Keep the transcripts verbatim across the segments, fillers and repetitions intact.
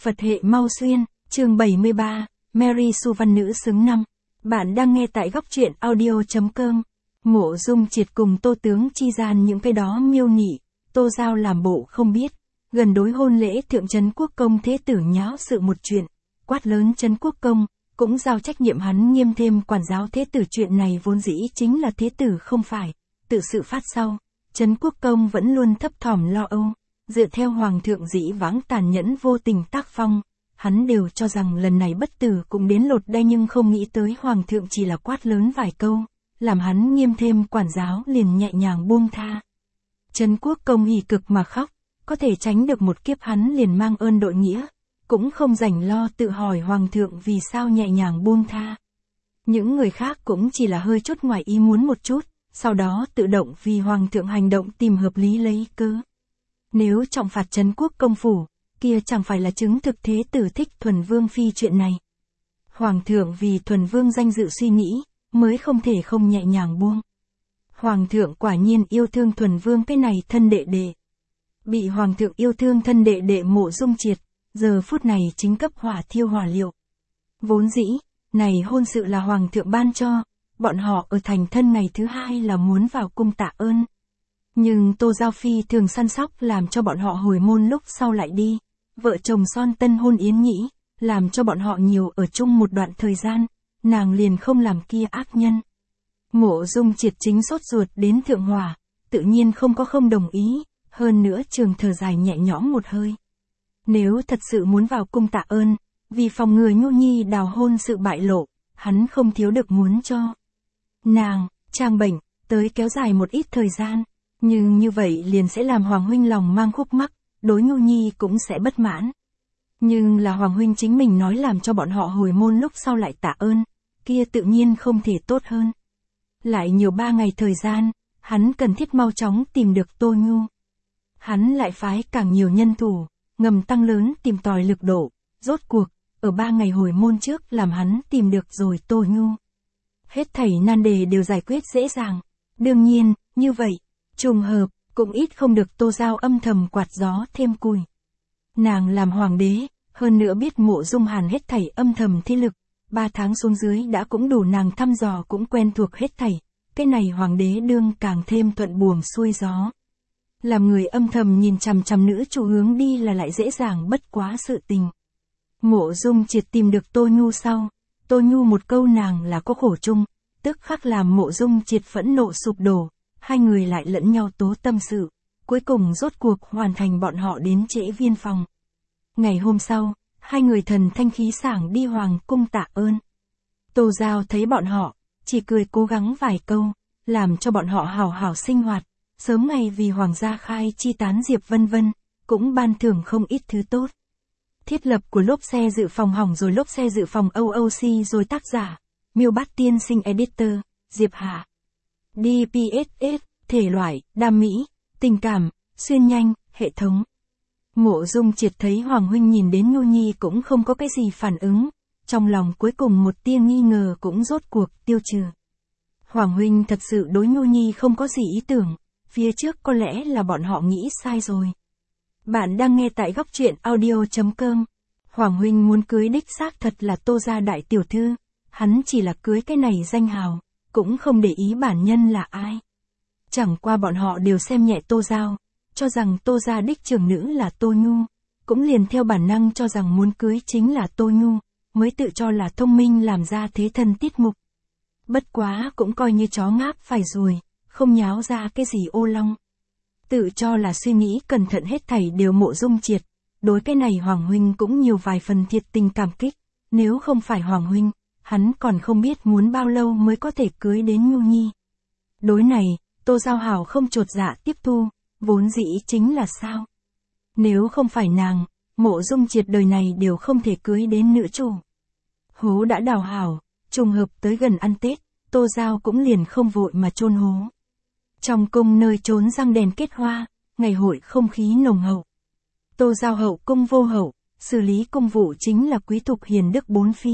Phật hệ mau xuyên, chương bảy mươi ba, Mary Sue văn nữ xứng năm. Bạn đang nghe tại góc truyện audio.com. Mộ Dung Triệt cùng Tô Tướng chi gian những cái đó miêu nị, Tô Giao làm bộ không biết. Gần đối hôn lễ thượng trấn quốc công thế tử nháo sự một chuyện, quát lớn trấn quốc công, cũng giao trách nhiệm hắn nghiêm thêm quản giáo thế tử. Chuyện này vốn dĩ chính là thế tử không phải, tự sự phát sau, trấn quốc công vẫn luôn thấp thỏm lo âu. Dựa theo hoàng thượng dĩ vãng tàn nhẫn vô tình tác phong, hắn đều cho rằng lần này bất tử cũng đến lột đay, nhưng không nghĩ tới hoàng thượng chỉ là quát lớn vài câu, làm hắn nghiêm thêm quản giáo liền nhẹ nhàng buông tha. Trấn quốc công hỉ cực mà khóc, có thể tránh được một kiếp hắn liền mang ơn đội nghĩa, cũng không rảnh lo tự hỏi hoàng thượng vì sao nhẹ nhàng buông tha. Những người khác cũng chỉ là hơi chút ngoài ý muốn một chút, sau đó tự động vì hoàng thượng hành động tìm hợp lý lấy cớ. Nếu trọng phạt trấn quốc công phủ, kia chẳng phải là chứng thực thế tử thích Thuần Vương phi chuyện này. Hoàng thượng vì Thuần Vương danh dự suy nghĩ, mới không thể không nhẹ nhàng buông. Hoàng thượng quả nhiên yêu thương Thuần Vương cái này thân đệ đệ. Bị hoàng thượng yêu thương thân đệ đệ Mộ Dung Triệt, giờ phút này chính cấp hỏa thiêu hỏa liệu. Vốn dĩ, này hôn sự là hoàng thượng ban cho, bọn họ ở thành thân ngày thứ hai là muốn vào cung tạ ơn. Nhưng Tô Giao Phi thường săn sóc làm cho bọn họ hồi môn lúc sau lại đi, vợ chồng son tân hôn yến nhĩ, làm cho bọn họ nhiều ở chung một đoạn thời gian, nàng liền không làm kia ác nhân. Mộ Dung Triệt chính sốt ruột đến thượng hỏa, tự nhiên không có không đồng ý, hơn nữa trường thở dài nhẹ nhõm một hơi. Nếu thật sự muốn vào cung tạ ơn, vì phòng ngừa Nhu Nhi đào hôn sự bại lộ, hắn không thiếu được muốn cho nàng trang bệnh, tới kéo dài một ít thời gian. Nhưng như vậy liền sẽ làm Hoàng huynh lòng mang khúc mắc, đối Nhu Nhi cũng sẽ bất mãn. Nhưng là Hoàng huynh chính mình nói làm cho bọn họ hồi môn lúc sau lại tạ ơn, kia tự nhiên không thể tốt hơn. Lại nhiều ba ngày thời gian, hắn cần thiết mau chóng tìm được Tô Nhu. Hắn lại phái càng nhiều nhân thủ, ngầm tăng lớn tìm tòi lực độ, rốt cuộc, ở ba ngày hồi môn trước làm hắn tìm được rồi Tô Nhu. Hết thảy nan đề đều giải quyết dễ dàng. Đương nhiên, như vậy, trùng hợp, cũng ít không được Tô Giao âm thầm quạt gió thêm cùi. Nàng làm hoàng đế, hơn nữa biết Mộ Dung Hàn hết thảy âm thầm thi lực, ba tháng xuống dưới đã cũng đủ nàng thăm dò cũng quen thuộc hết thảy, cái này hoàng đế đương càng thêm thuận buồm xuôi gió. Làm người âm thầm nhìn chằm chằm nữ chủ hướng đi là lại dễ dàng bất quá sự tình. Mộ Dung Triệt tìm được Tô Nhu sau, Tô Nhu một câu nàng là có khổ chung, tức khắc làm Mộ Dung Triệt phẫn nộ sụp đổ. Hai người lại lẫn nhau tố tâm sự, cuối cùng rốt cuộc hoàn thành bọn họ đến trễ viên phòng. Ngày hôm sau, hai người thần thanh khí sảng đi hoàng cung tạ ơn. Tô Giao thấy bọn họ, chỉ cười cố gắng vài câu, làm cho bọn họ hào hào sinh hoạt, sớm ngày vì hoàng gia khai chi tán diệp vân vân, cũng ban thưởng không ít thứ tốt. Thiết lập của lốp xe dự phòng hỏng rồi, lốp xe dự phòng o o xê rồi, tác giả, Miêu Bát Tiên Sinh, editor, Diệp Hạ. đê pê ét ét, thể loại, đam mỹ, tình cảm, xuyên nhanh, hệ thống. Mộ Dung Triệt thấy Hoàng huynh nhìn đến Nhu Nhi cũng không có cái gì phản ứng, trong lòng cuối cùng một tia nghi ngờ cũng rốt cuộc tiêu trừ. Hoàng huynh thật sự đối Nhu Nhi không có gì ý tưởng, phía trước có lẽ là bọn họ nghĩ sai rồi. Bạn đang nghe tại góc truyện audio.com. Hoàng huynh muốn cưới đích xác thật là Tô gia đại tiểu thư, hắn chỉ là cưới cái này danh hào, cũng không để ý bản nhân là ai. Chẳng qua bọn họ đều xem nhẹ Tô Giao, cho rằng Tô gia đích trưởng nữ là Tô Nhu, cũng liền theo bản năng cho rằng muốn cưới chính là Tô Nhu, mới tự cho là thông minh làm ra thế thân tiết mục. Bất quá cũng coi như chó ngáp phải ruồi, không nháo ra cái gì ô long. Tự cho là suy nghĩ cẩn thận hết thảy đều Mộ Dung Triệt, đối cái này Hoàng huynh cũng nhiều vài phần thiệt tình cảm kích, nếu không phải Hoàng huynh, hắn còn không biết muốn bao lâu mới có thể cưới đến Nhu Nhi. Đối này, Tô Giao hào không chột dạ tiếp thu, vốn dĩ chính là sao? Nếu không phải nàng, Mộ Dung Triệt đời này đều không thể cưới đến nữ chủ. Hố đã đào hảo, trùng hợp tới gần ăn Tết, Tô Giao cũng liền không vội mà chôn hố. Trong cung nơi trốn răng đèn kết hoa, ngày hội không khí nồng hậu. Tô Giao hậu cung vô hậu, xử lý công vụ chính là quý thục hiền đức bốn phi.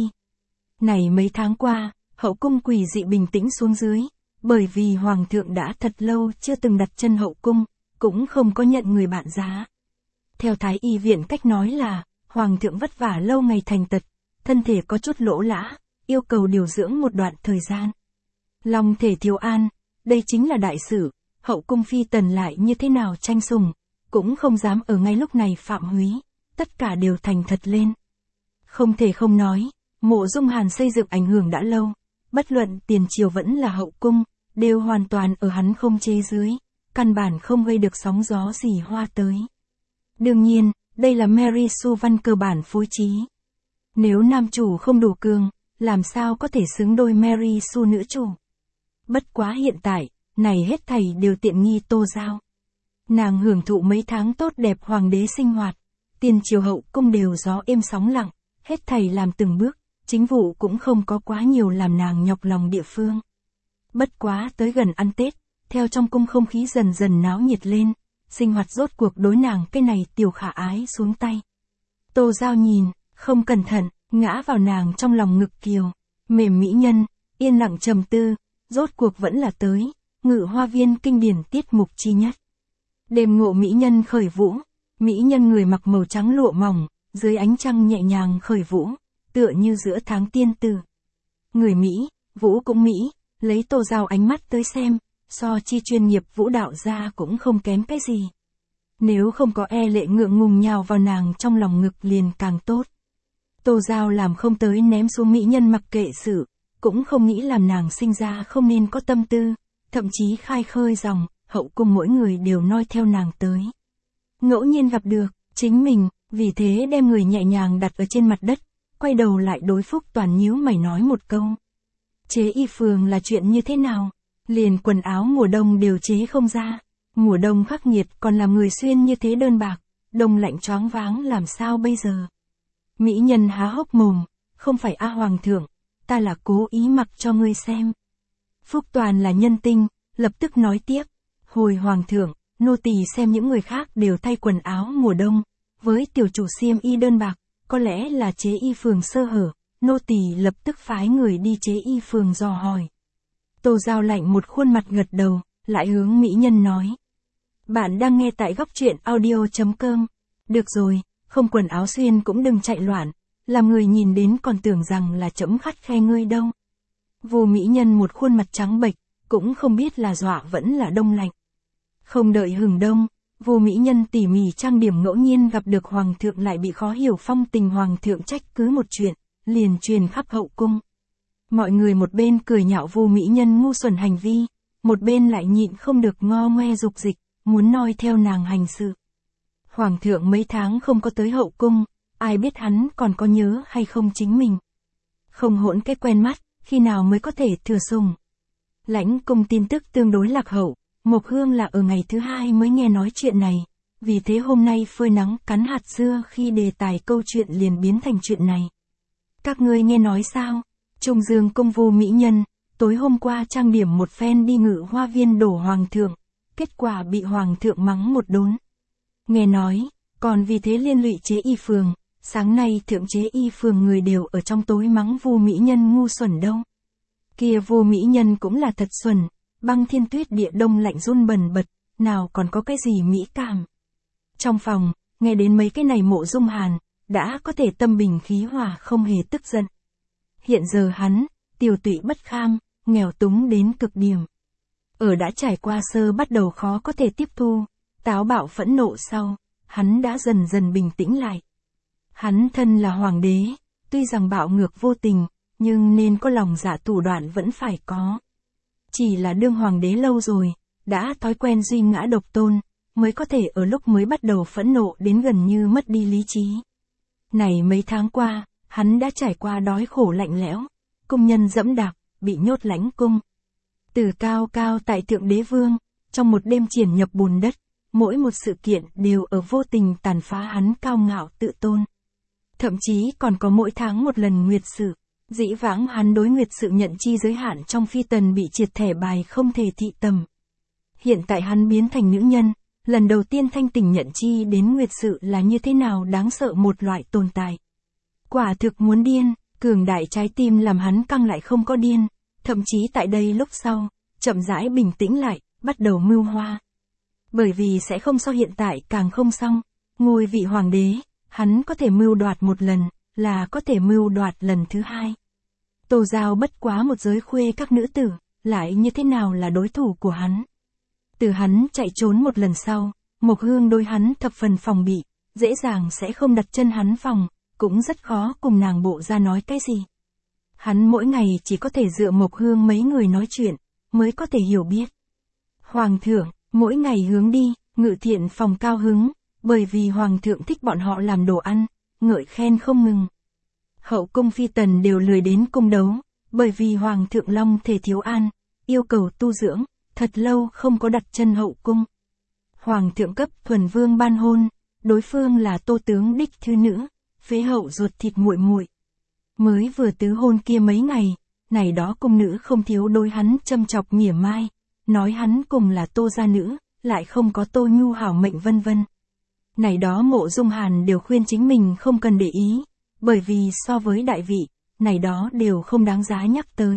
Này mấy tháng qua, hậu cung quỷ dị bình tĩnh xuống dưới, bởi vì hoàng thượng đã thật lâu chưa từng đặt chân hậu cung, cũng không có nhận người bạn giá. Theo thái y viện cách nói là, Hoàng thượng vất vả lâu ngày thành tật, thân thể có chút lỗ lã, yêu cầu điều dưỡng một đoạn thời gian. Long thể thiếu an, đây chính là đại sự, hậu cung phi tần lại như thế nào tranh sủng, cũng không dám ở ngay lúc này phạm húy, tất cả đều thành thật lên. Không thể không nói, Mộ Dung Hàn xây dựng ảnh hưởng đã lâu, bất luận tiền triều vẫn là hậu cung, đều hoàn toàn ở hắn không chế dưới, căn bản không gây được sóng gió gì hoa tới. Đương nhiên, đây là Mary Sue Văn cơ bản phối trí. Nếu nam chủ không đủ cường, làm sao có thể xứng đôi Mary Sue nữ chủ. Bất quá hiện tại, này hết thảy đều tiện nghi Tô Giao. Nàng hưởng thụ mấy tháng tốt đẹp hoàng đế sinh hoạt, tiền triều hậu cung đều gió êm sóng lặng, hết thảy làm từng bước, chính vụ cũng không có quá nhiều làm nàng nhọc lòng địa phương. Bất quá tới gần ăn Tết, theo trong cung không khí dần dần náo nhiệt lên, sinh hoạt rốt cuộc đối nàng cái này tiểu khả ái xuống tay. Tô Giao nhìn, không cẩn thận, ngã vào nàng trong lòng ngực kiều, mềm mỹ nhân, yên lặng trầm tư, rốt cuộc vẫn là tới, Ngự Hoa Viên kinh điển tiết mục chi nhất. Đêm ngộ mỹ nhân khởi vũ, mỹ nhân người mặc màu trắng lụa mỏng, dưới ánh trăng nhẹ nhàng khởi vũ, tựa như giữa tháng tiên tử. Người Mỹ, vũ cũng Mỹ, lấy Tô Giao ánh mắt tới xem, so chi chuyên nghiệp vũ đạo ra cũng không kém cái gì. Nếu không có e lệ ngượng ngùng nhào vào nàng trong lòng ngực liền càng tốt. Tô Giao làm không tới ném xuống mỹ nhân mặc kệ sự, cũng không nghĩ làm nàng sinh ra không nên có tâm tư, thậm chí khai khơi dòng, hậu cung mỗi người đều noi theo nàng tới. Ngẫu nhiên gặp được, chính mình, vì thế đem người nhẹ nhàng đặt ở trên mặt đất, quay đầu lại đối Phúc Toàn nhíu mày nói một câu. Chế y phường là chuyện như thế nào? Liền quần áo mùa đông đều chế không ra. Mùa đông khắc nghiệt còn làm người xuyên như thế đơn bạc, đông lạnh choáng váng làm sao bây giờ? Mỹ nhân há hốc mồm, không phải a hoàng thượng, ta là cố ý mặc cho ngươi xem. Phúc Toàn là nhân tinh, lập tức nói tiếp, hồi hoàng thượng, nô tỳ xem những người khác đều thay quần áo mùa đông, với tiểu chủ xiêm y đơn bạc, có lẽ là chế y phường sơ hở, nô tỳ lập tức phái người đi chế y phường dò hỏi. Tô Giao lạnh một khuôn mặt gật đầu, lại hướng mỹ nhân nói. Bạn đang nghe tại góc truyện audio chấm com. Được rồi, không quần áo xuyên cũng đừng chạy loạn, làm người nhìn đến còn tưởng rằng là trẫm khắt khe ngươi đâu. Vô mỹ nhân một khuôn mặt trắng bệch, cũng không biết là dọa vẫn là đông lạnh. Không đợi hừng đông, vô mỹ nhân tỉ mỉ trang điểm ngẫu nhiên gặp được hoàng thượng lại bị khó hiểu phong tình hoàng thượng trách cứ một chuyện, liền truyền khắp hậu cung. Mọi người một bên cười nhạo vô mỹ nhân ngu xuẩn hành vi, một bên lại nhịn không được ngo ngoe dục dịch, muốn noi theo nàng hành sự. Hoàng thượng mấy tháng không có tới hậu cung, ai biết hắn còn có nhớ hay không chính mình. Không hỗn cái quen mắt, khi nào mới có thể thừa sùng. Lãnh cung tin tức tương đối lạc hậu, Mộc Hương là ở ngày thứ hai mới nghe nói chuyện này, vì thế hôm nay phơi nắng cắn hạt dưa khi đề tài câu chuyện liền biến thành chuyện này. Các ngươi nghe nói sao? Trung Dương cung vô mỹ nhân, tối hôm qua trang điểm một phen đi Ngự Hoa Viên đổ hoàng thượng, kết quả bị hoàng thượng mắng một đốn. Nghe nói, còn vì thế liên lụy chế y phường, sáng nay thượng chế y phường người đều ở trong tối mắng vô mỹ nhân ngu xuẩn đâu. Kia vô mỹ nhân cũng là thật xuẩn, băng thiên tuyết địa đông lạnh run bần bật, nào còn có cái gì mỹ cảm. Trong phòng, nghe đến mấy cái này Mộ Dung Hàn, đã có thể tâm bình khí hòa không hề tức giận. Hiện giờ hắn, tiều tụy bất kham, nghèo túng đến cực điểm. Ở đã trải qua sơ bắt đầu khó có thể tiếp thu, táo bạo phẫn nộ sau, hắn đã dần dần bình tĩnh lại. Hắn thân là hoàng đế, tuy rằng bạo ngược vô tình, nhưng nên có lòng dạ thủ đoạn vẫn phải có. Chỉ là đương hoàng đế lâu rồi, đã thói quen duy ngã độc tôn, mới có thể ở lúc mới bắt đầu phẫn nộ đến gần như mất đi lý trí. Này mấy tháng qua, hắn đã trải qua đói khổ lạnh lẽo, cung nhân dẫm đạp, bị nhốt lãnh cung. Từ cao cao tại thượng đế vương, trong một đêm triển nhập bùn đất, mỗi một sự kiện đều ở vô tình tàn phá hắn cao ngạo tự tôn. Thậm chí còn có mỗi tháng một lần nguyệt sự, dĩ vãng hắn đối nguyệt sự nhận chi giới hạn trong phi tần bị triệt thẻ bài không thể thị tầm. Hiện tại hắn biến thành nữ nhân, lần đầu tiên thanh tỉnh nhận chi đến nguyệt sự là như thế nào đáng sợ một loại tồn tại. Quả thực muốn điên, cường đại trái tim làm hắn căng lại không có điên, thậm chí tại đây lúc sau, chậm rãi bình tĩnh lại, bắt đầu mưu hoa. Bởi vì sẽ không so hiện tại càng không xong, ngôi vị hoàng đế, Hắn có thể mưu đoạt một lần, là có thể mưu đoạt lần thứ hai. Tô Giao bất quá một giới khuê các nữ tử, lại như thế nào là đối thủ của hắn. Từ hắn chạy trốn một lần sau, Mộc Hương đối hắn thập phần phòng bị, dễ dàng sẽ không đặt chân hắn phòng, cũng rất khó cùng nàng bộ ra nói cái gì. Hắn mỗi ngày chỉ có thể dựa Mộc Hương mấy người nói chuyện, mới có thể hiểu biết. Hoàng thượng, mỗi ngày hướng đi, Ngự Thiện phòng cao hứng, bởi vì Hoàng thượng thích bọn họ làm đồ ăn, ngợi khen không ngừng. Hậu cung phi tần đều lười đến cung đấu, bởi vì Hoàng thượng long thể thiếu an, yêu cầu tu dưỡng, thật lâu không có đặt chân hậu cung. Hoàng thượng cấp Thuần Vương ban hôn, đối phương là Tô tướng đích thư nữ, phế hậu ruột thịt muội muội. Mới vừa tứ hôn kia mấy ngày, này đó cung nữ không thiếu đối hắn châm chọc mỉa mai, nói hắn cùng là Tô gia nữ, lại không có Tô Nhu hảo mệnh vân vân. Này đó Mộ Dung Hàn đều khuyên chính mình không cần để ý, bởi vì so với đại vị, này đó đều không đáng giá nhắc tới.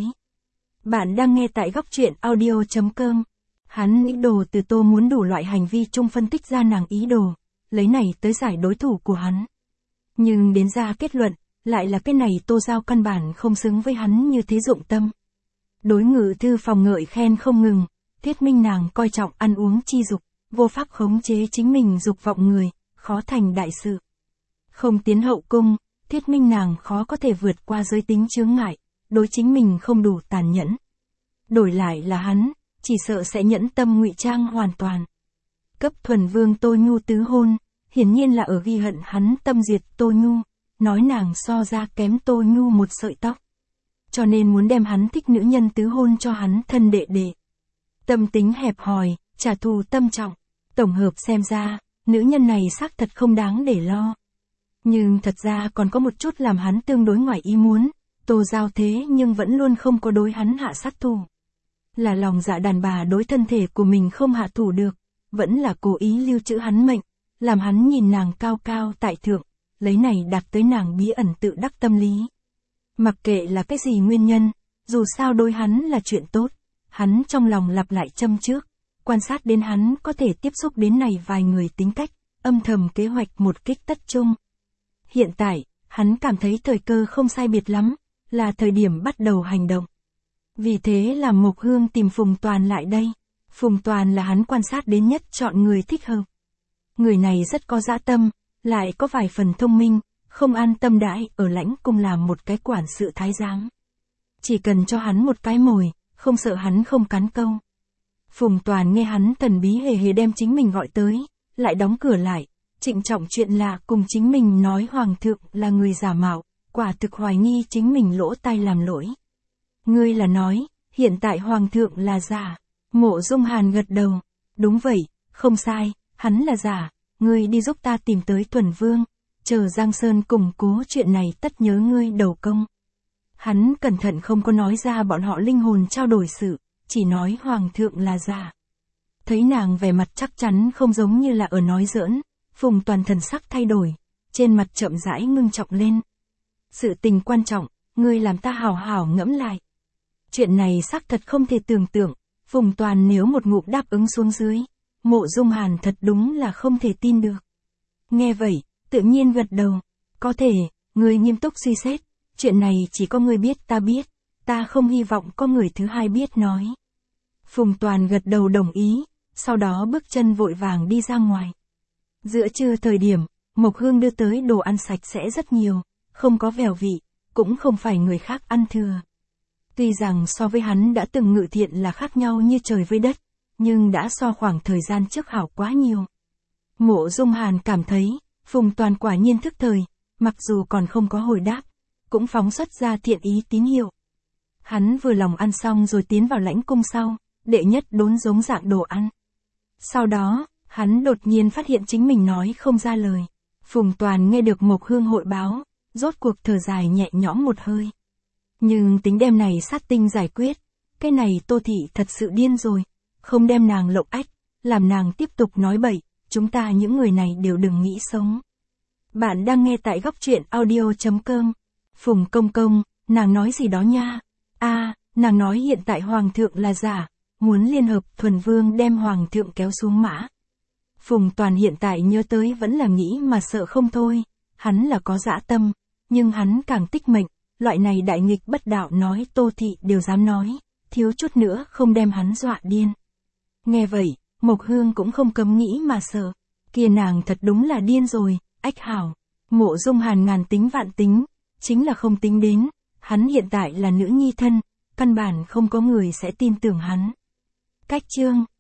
Bạn đang nghe tại góc truyện audio chấm com. Hắn ý đồ từ Tô muốn đủ loại hành vi chung phân tích ra nàng ý đồ, lấy này tới giải đối thủ của hắn. Nhưng đến ra kết luận, lại là cái này Tô Giao căn bản không xứng với hắn như thế dụng tâm. Đối Ngự thư phòng ngợi khen không ngừng, thuyết minh nàng coi trọng ăn uống chi dục, vô pháp khống chế chính mình dục vọng người, khó thành đại sự. Không tiến hậu cung, thuyết minh nàng khó có thể vượt qua giới tính chướng ngại, đối chính mình không đủ tàn nhẫn. Đổi lại là hắn, chỉ sợ sẽ nhẫn tâm ngụy trang hoàn toàn. Cấp Thuần Vương Tô Nhu tứ hôn, hiển nhiên là ở ghi hận hắn tâm diệt Tô Nhu, nói nàng so ra kém Tô Nhu một sợi tóc. Cho nên muốn đem hắn thích nữ nhân tứ hôn cho hắn thân đệ đệ. Tâm tính hẹp hòi, trả thù tâm trọng, tổng hợp xem ra, nữ nhân này xác thật không đáng để lo. Nhưng thật ra còn có một chút làm hắn tương đối ngoài ý muốn, Tô Giao thế nhưng vẫn luôn không có đối hắn hạ sát thủ. Là lòng dạ đàn bà đối thân thể của mình không hạ thủ được, vẫn là cố ý lưu trữ hắn mệnh, làm hắn nhìn nàng cao cao tại thượng, lấy này đạt tới nàng bí ẩn tự đắc tâm lý. Mặc kệ là cái gì nguyên nhân, dù sao đối hắn là chuyện tốt, hắn trong lòng lặp lại châm trước, quan sát đến hắn có thể tiếp xúc đến này vài người tính cách, âm thầm kế hoạch một kích tất chung. Hiện tại, hắn cảm thấy thời cơ không sai biệt lắm, là thời điểm bắt đầu hành động. Vì thế là Mộc Hương tìm Phùng Toàn lại đây. Phùng Toàn là hắn quan sát đến nhất chọn người thích hợp. Người này rất có dã tâm, lại có vài phần thông minh, không an tâm đãi ở lãnh cung làm một cái quản sự thái giám. Chỉ cần cho hắn một cái mồi, không sợ hắn không cắn câu. Phùng Toàn nghe hắn thần bí hề hề đem chính mình gọi tới, lại đóng cửa lại, trịnh trọng chuyện là cùng chính mình nói Hoàng thượng là người giả mạo, quả thực hoài nghi chính mình lỗ tai làm lỗi. Ngươi là nói, hiện tại Hoàng thượng là giả. Mộ Dung Hàn gật đầu, đúng vậy, không sai, hắn là giả, ngươi đi giúp ta tìm tới Thuần Vương, chờ Giang Sơn củng cố chuyện này tất nhớ ngươi đầu công. Hắn cẩn thận không có nói ra bọn họ linh hồn trao đổi sự, chỉ nói Hoàng thượng là giả. Thấy nàng vẻ mặt chắc chắn không giống như là ở nói giỡn, Phùng Toàn thần sắc thay đổi, trên mặt chậm rãi ngưng trọng lên. Sự tình quan trọng, ngươi làm ta hảo hảo ngẫm lại. Chuyện này xác thật không thể tưởng tượng, Phùng Toàn nếu một ngụm đáp ứng xuống dưới, Mộ Dung Hàn thật đúng là không thể tin được. Nghe vậy, tự nhiên gật đầu, có thể, ngươi nghiêm túc suy xét, chuyện này chỉ có ngươi biết ta biết, ta không hy vọng có người thứ hai biết nói. Phùng Toàn gật đầu đồng ý, sau đó bước chân vội vàng đi ra ngoài. Giữa trưa thời điểm, Mộc Hương đưa tới đồ ăn sạch sẽ rất nhiều, không có vẻo vị, cũng không phải người khác ăn thừa. Tuy rằng so với hắn đã từng Ngự Thiện là khác nhau như trời với đất, nhưng đã so khoảng thời gian trước hảo quá nhiều. Mộ Dung Hàn cảm thấy, Phùng Toàn quả nhiên thức thời, mặc dù còn không có hồi đáp, cũng phóng xuất ra thiện ý tín hiệu. Hắn vừa lòng ăn xong rồi tiến vào lãnh cung sau, đệ nhất đốn giống dạng đồ ăn. Sau đó, hắn đột nhiên phát hiện chính mình nói không ra lời. Phùng Toàn nghe được Mộc Hương hội báo, rốt cuộc thở dài nhẹ nhõm một hơi. Nhưng tính đem này sát tinh giải quyết, cái này Tô thị thật sự điên rồi, không đem nàng lộng ách, làm nàng tiếp tục nói bậy, chúng ta những người này đều đừng nghĩ sống. Bạn đang nghe tại góc truyện audio chấm com. Phùng công công, nàng nói gì đó nha. A, à, nàng nói hiện tại Hoàng thượng là giả, muốn liên hợp Thuần Vương đem Hoàng thượng kéo xuống mã. Phùng Toàn hiện tại nhớ tới vẫn là nghĩ mà sợ không thôi, hắn là có dã tâm, nhưng hắn càng tích mệnh, loại này đại nghịch bất đạo nói Tô Thị đều dám nói, thiếu chút nữa không đem hắn dọa điên. Nghe vậy, Mộc Hương cũng không cấm nghĩ mà sợ, kia nàng thật đúng là điên rồi, ách hảo. Mộ Dung Hàn ngàn tính vạn tính, chính là không tính đến, hắn hiện tại là nữ nhi thân, căn bản không có người sẽ tin tưởng hắn. Cách chương